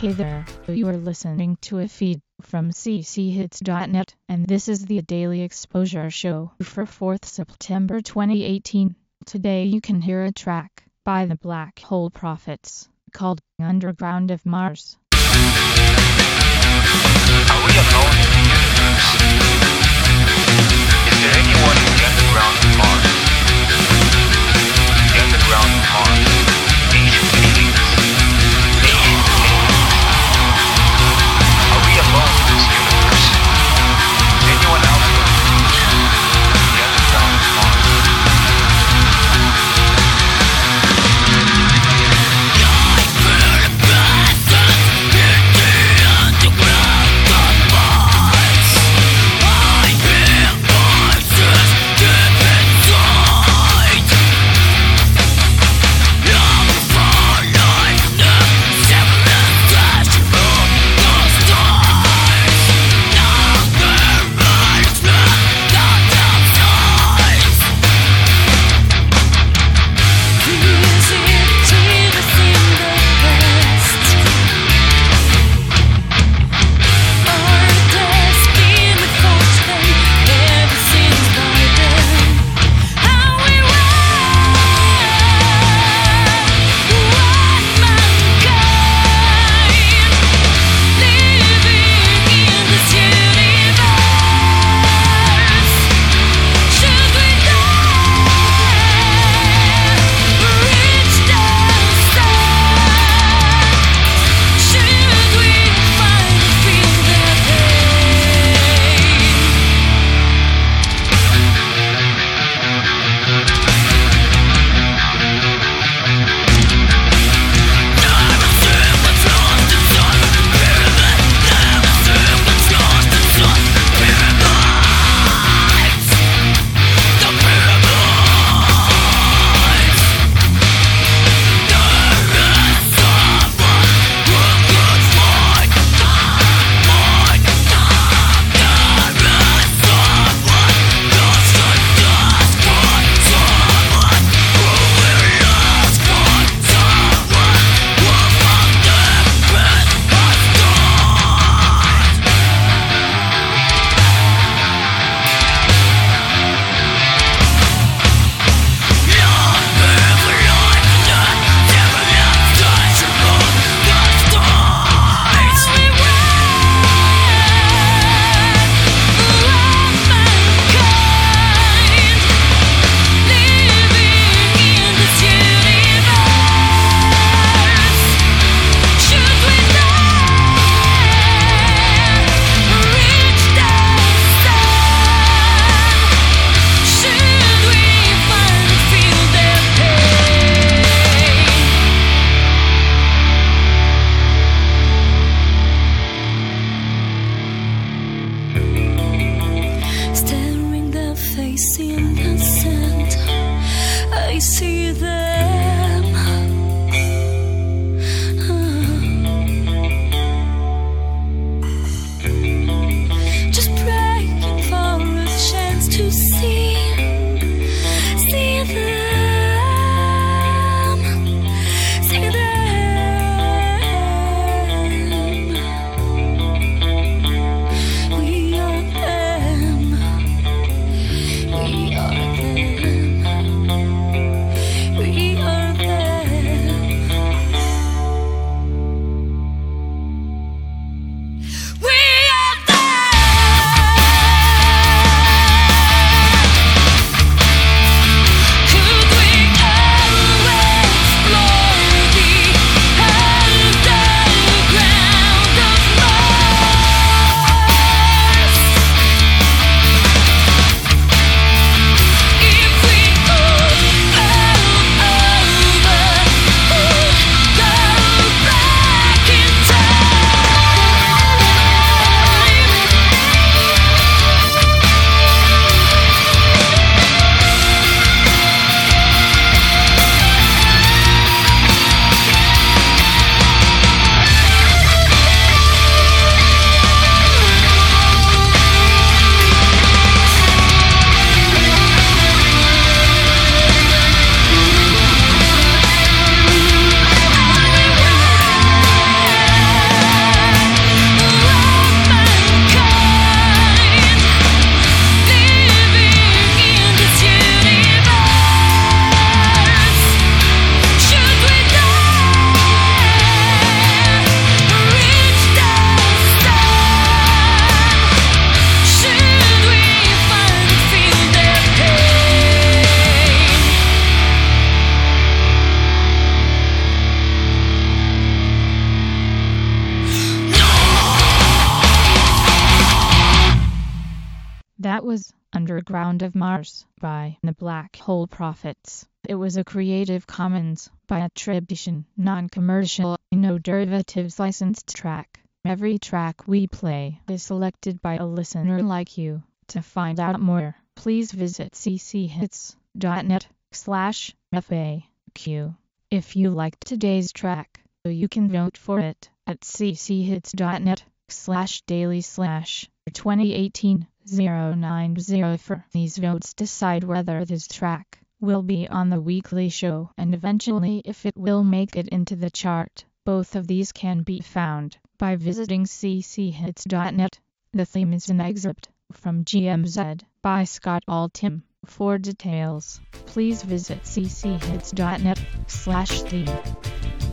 Hey there, you are listening to a feed from cchits.net, and this is the Daily Exposure Show for 4th September 2018. Today you can hear a track by the Black Hole Prophets called Underground of Mars. Are we alone in the universe? Is there anyone in the underground of Mars? The underground of Mars. Ancient aliens. Are we alone in this universe? Is anyone out there? The underground of Mars. In the sand, I see them. Just praying for a chance to see them, see them. We are them. We are them. We was Underground of Mars by the Black Hole Prophets. It was a Creative Commons by attribution, non-commercial, no derivatives licensed track. Every track we play is selected by a listener like you. To find out more, please visit cchits.net/FAQ. If you liked today's track, you can vote for it at cchits.net/daily/2018-090. These votes decide whether this track will be on the weekly show and eventually if it will make it into the chart. Both of these can be found by visiting cchits.net. The theme is an excerpt from GMZ by Scott Altham. For details, please visit cchits.net/theme.